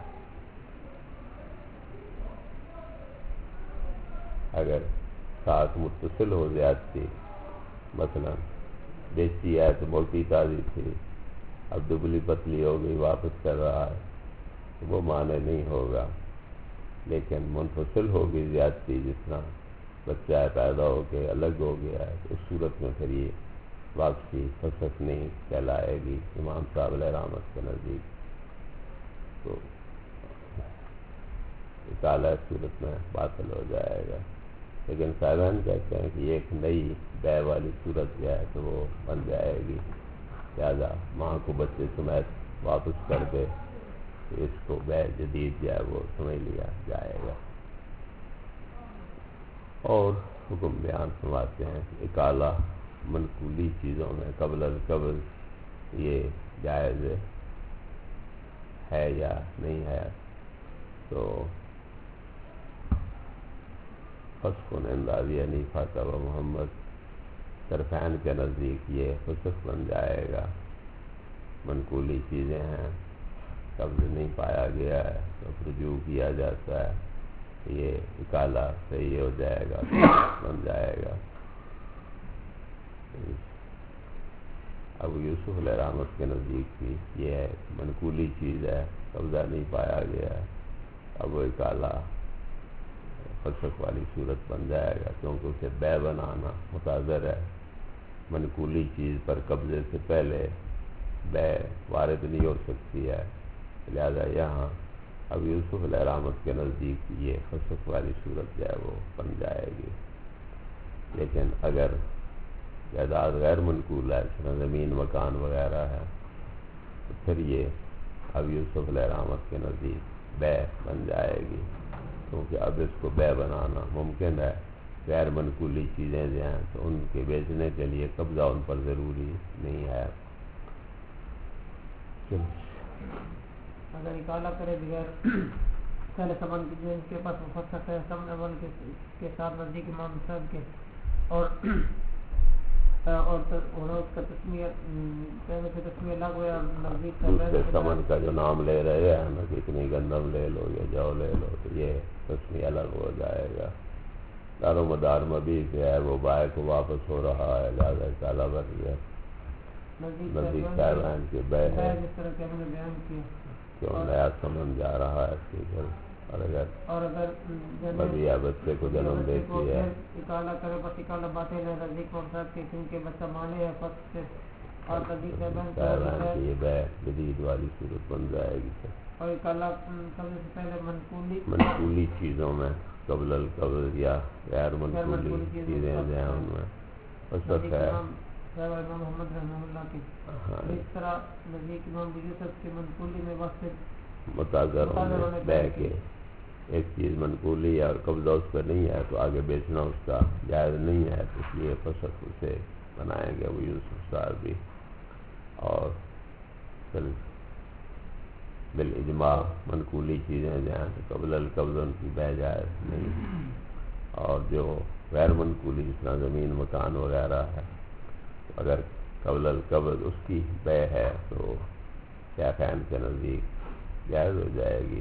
اگر ساتھ متصل ہو جاتی، مثلا بیچی ہے تو موٹی تازی تھی، اب دبلی پتلی ہو گئی واپس کر رہا ہے، تو وہ معنی نہیں ہوگا. لیکن منفصل ہوگی زیادتی، جس طرح بچہ پیدا ہو کے الگ ہو گیا ہے، تو اس صورت میں پھر یہ واپسی فسق نہیں کہلائے گی امام صاحب علیہ رحمت کے نزدیک. تو اکالا صورت میں باطل ہو جائے گا. لیکن صاحبان کہتے ہیں کہ ایک نئی بے والی صورت جو ہے تو وہ بن جائے گی، لہذا ماں کو بچے سمیت واپس کر دے تو اس کو بے جدید جو ہے وہ سمجھ لیا جائے گا. اور حکم بیان سنواتے ہیں کہ اکالا منقولی چیزوں میں قبل القبض یہ جائز ہے یا نہیں ہے. تو فسق عند ابی حنیفہ و محمد طرفین کے نزدیک یہ فسق بن جائے گا. منقولی چیزیں ہیں، قبض نہیں پایا گیا ہے تو رجوع کیا جاتا ہے، یہ اکالا صحیح ہو جائے گا، بن جائے گا. ابو یوسف علیہ رحمت کے نزدیک بھی یہ ہے، منقولی چیز ہے، قبضہ نہیں پایا گیا ہے، اب وہ اکالا فسق والی صورت بن جائے گا، کیونکہ اسے بے بنانا متعذر ہے. منقولی چیز پر قبضے سے پہلے بے وارد نہیں ہو سکتی ہے، لہذا یہاں ابو یوسف علیہ رحمت کے نزدیک یہ فسق والی صورت جو ہے وہ بن جائے گی. لیکن اگر جائیداد غیر منقول ہے، جس طرح زمین مکان وغیرہ ہے، تو پھر یہ ابو یوسف علیہ رحمت کے نزدیک بے بن جائے گی، کیونکہ اب اس کو بے بنانا ممکن ہے، غیر منقولی چیزیں جو ہیں تو ان کے بیچنے کے لیے قبضہ ان پر ضروری نہیں ہے. اگر اکالا کرے بغیر پہلے سمن کی جن کے پاس مفسق ہے سمن اول کے ساتھ نزدیک امام صاحب کے اور اس کا تسمیہ پہلے سے تسمیہ الگ ہوا نزدیک دوسرے سمن کا جو نام لے رہے ہیں نا کہ اتنی گندم لے لو یا جو لے لو تو یہ تسمیہ الگ ہو جائے گا. دار و مدار مبی سے ہے وہ بائے کو واپس ہو رہا ہے لہٰذا کالا بن گیا نزدیک صاحبان کے بے ہے جس طرح کہ ہم نے بیان کیا کیوں نیا سمن جا رہا ہے اس کے گھر. اور اگر مبی یا بچے کو جنم دیتی ہے اکالا کرے بس اکالا باطل ہے نزدیک صاحب کے کیونکہ بچہ مانے ہے فقط سے اور نزدیک صاحبان کی یہ بے جدید والی صورت بن جائے گی. اور اکالا سب سے پہلے منقولی چیزوں میں قبل القبض یا غیر منقولی چیزیں جو ہیں ان میں اس وقت ہے امام محمد رحمہ اللہ کی اس طرح نزدیک امام یوسف کی منقولی میں وقت متاثر ہونے بہ کے ایک چیز منقولی ہے اور قبضہ اس پہ نہیں ہے تو آگے بیچنا اس کا جائز نہیں ہے تو اس لیے فسق اسے بنائیں گے وہ یوسف صاحب بھی. اور پھر بالاجماع منقولی چیزیں جو ہیں تو قبل القبض ان کی بہ جائز نہیں. اور جو غیر منقولی جس طرح زمین مکان وغیرہ ہے اگر قبل القبض اس کی بے ہے تو شیخین کے نزدیک جائز ہو جائے گی.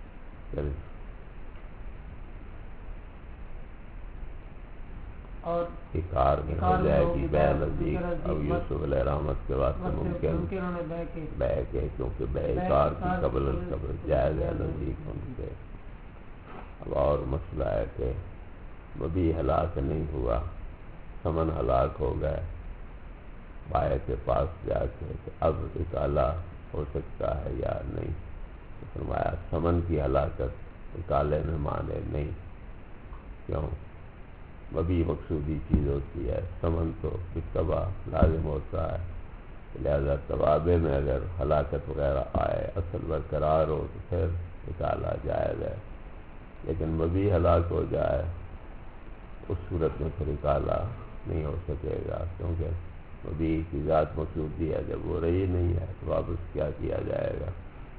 اور اقرار میں ہو جائے گی بے نزدیک اب یوسف علیہ رحمت کے واسطے ممکن بے کے کیونکہ بے اقرار کی قبل القبض جائز ہے نزدیک ان کے. اب اور مسئلہ ہے کہ مبی ہلاک نہیں ہوا سمن ہلاک ہو گئے بائے کے پاس جا کے اب اکالا ہو سکتا ہے یا نہیں. تو فرمایا سمن کی ہلاکت اکالے میں مانے نہیں. کیوں؟ مبی مقصودی چیز ہوتی ہے سمن تو بالطبع لازم ہوتا ہے لہذا توابع میں اگر ہلاکت وغیرہ آئے اصل برقرار ہو تو پھر اکالا جائز ہے. لیکن مبی ہلاک ہو جائے اس صورت میں پھر اکالا نہیں ہو سکے گا کیونکہ مبی کی ذات مقصودی ہے جب وہ رہی نہیں ہے تو واپس کیا کیا جائے گا.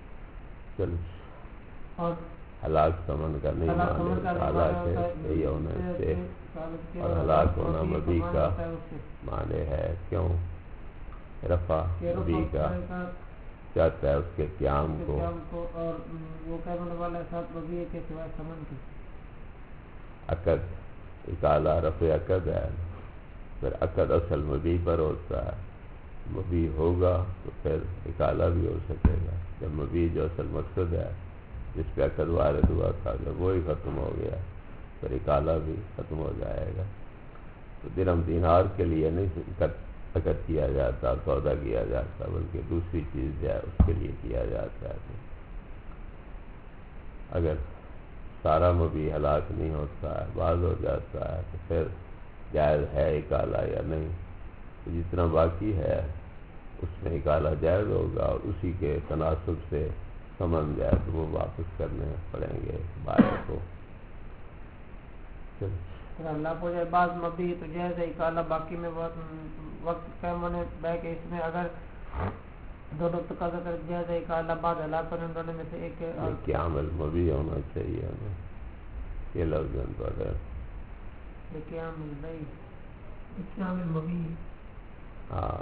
چل ہلاک سمن کا نہیں مانے اکالا کے صحیح ہونے سے اور ہلاک ہونا مبی کا معنی ہے. کیوں؟ رفع مبی کا چاہتا ہے اس کے قیام کو اور وہ کہنے والا ساتھ مبی کے سوائے سمن کی عقد اکالا رفع عقد ہے پھر عقد اصل مبی پر ہوتا ہے. مبی ہوگا تو پھر اکالا بھی ہو سکے گا. جب مبی جو اصل مقصد ہے جس پہ عقد وارد ہوا تھا جب وہی ختم ہو گیا پھر اکالا بھی ختم ہو جائے گا. تو درہم دینار کے لیے نہیں عقد کیا جاتا سودا کیا جاتا بلکہ دوسری چیز جو ہے اس کے لیے کیا جاتا ہے. اگر سارا مبی ہلاک نہیں ہوتا ہے بعض ہو جاتا ہے تو پھر جائز ہے اکالا یا نہیں. تو جتنا باقی ہے اس میں اکالا جائز ہوگا اور اسی کے تناسب سے سمن جائے تو وہ واپس کرنے پڑیں گے بائے کو. اللہ کو جائے بعض مبی تو جائز ہے اکالا باقی میں وقت قائم ہونے بہ کے اس میں اگر دونوں تقاضا کر جائز ہے اکالا بعض ہلاک ہونے دونوں میں سے ایک قیام المبی ہونا چاہیے ہمیں یہ لفظ پر ہے قیام البی قیام المبی. ہاں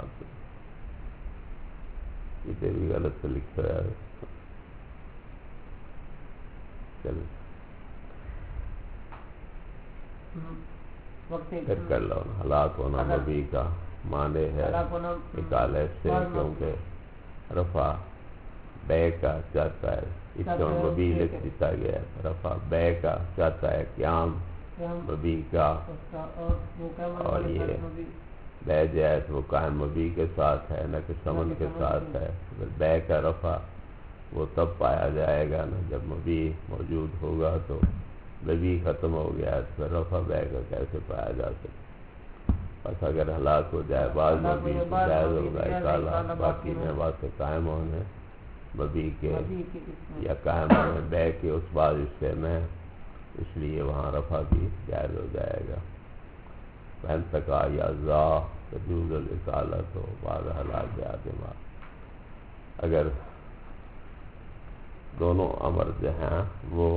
اسے بھی غلط سے لکھا ہے. چل چیک کر لو ہلاک ہونا مبی کا معنی ہے اکالے سے کیونکہ رفع بے کا چاہتا ہے اس کو مبی لکھ دیتا گیا رفع بے کا چاہتا ہے قیام مبی کا اور یہ بے جائے تو وہ قائم مبی کے ساتھ ہے نہ کہ سمن کے ساتھ ہے. بے کا رفع وہ تب پایا جائے گا نا جب مبی موجود ہوگا تو مبی ختم ہو گیا تو پھر رفع بے کا کیسے پایا جا سکتا. بس اگر ہلاک ہو جائے بعض مبی تو جائز ہوگا اکالا باقی میں واسطے قائم ہونے مبی کے یا قائم ہونے بے کے اس بعض حصے میں اس لیے وہاں رفع بھی جائز ہو جائے گا. فَإِن تَقَا يَزَا تَجُوزُ الْإِقَالَةُ بَعْدَ هَلَاكِ أَحَدِهِمَا. اگر دونوں امر جو ہیں وہ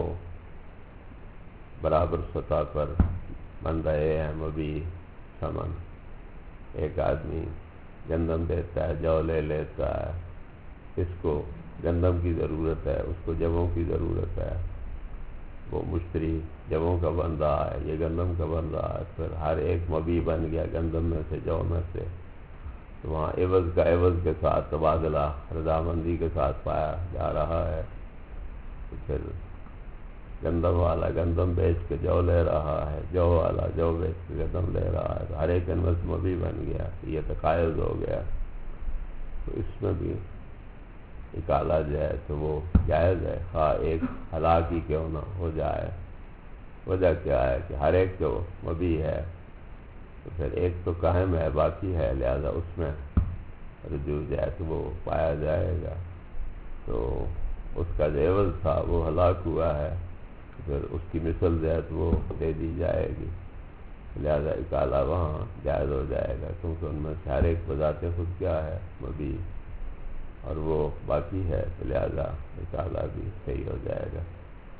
برابر سطح پر بن رہے ہیں مبی ثمن، ایک آدمی گندم دیتا ہے، جو لے لیتا ہے، اس کو گندم کی ضرورت ہے، اس کو جووں کی ضرورت ہے، وہ مشتری جووں کا بن رہا ہے، یہ گندم کا بن رہا ہے، پھر ہر ایک مبی بن گیا گندم میں سے، جو میں سے، تو وہاں عوض کا عوض کے ساتھ تبادلہ رضامندی کے ساتھ پایا جا رہا ہے. تو پھر گندم والا گندم بیچ کے جو لے رہا ہے، جو والا جو بیچ کے گندم لے رہا ہے، تو ہر ایک انوس مبی بن گیا، یہ تقاعد ہو گیا. تو اس میں بھی اکالا جو ہے تو وہ جائز ہے، خواہ ایک ہلاک ہی کیوں نہ ہو جائے. وجہ کیا ہے کہ ہر ایک جو مبی ہے تو پھر ایک تو قائم ہے، باقی ہے، لہذا اس میں رجوع جو ہے تو وہ پایا جائے گا. تو اس کا جو عوض تھا وہ ہلاک ہوا ہے، پھر اس کی مثل جو ہے تو وہ دے دی جائے گی، لہذا اکالا وہاں جائز ہو جائے گا، کیونکہ ان میں سے ہر ایک بذات خود کیا ہے مبی، اور وہ باقی ہے، تو لہذا اکالا بھی صحیح ہو جائے گا.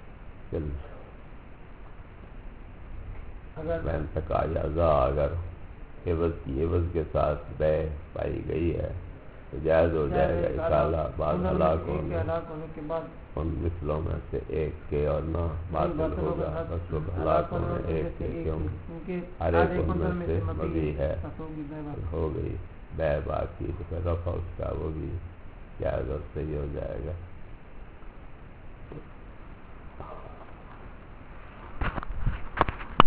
بین تقا یازا، اگر عوض کی عوض کے ساتھ بے پائی گئی ہے تو جائز ہو جائے گا اکالا بعد ہلاک ہونے کے بعد ان مثلوں میں سے ایک کے، اور نہ باطل ہوگا بس وہ ہلاک ہونے ایک کے، کیوں ہر ایک ان میں سے مبی ہے، ہو گئی بے باقی، تو پھر رفع اس کا وہ بھی جائز اور صحیح ہو جائے گا.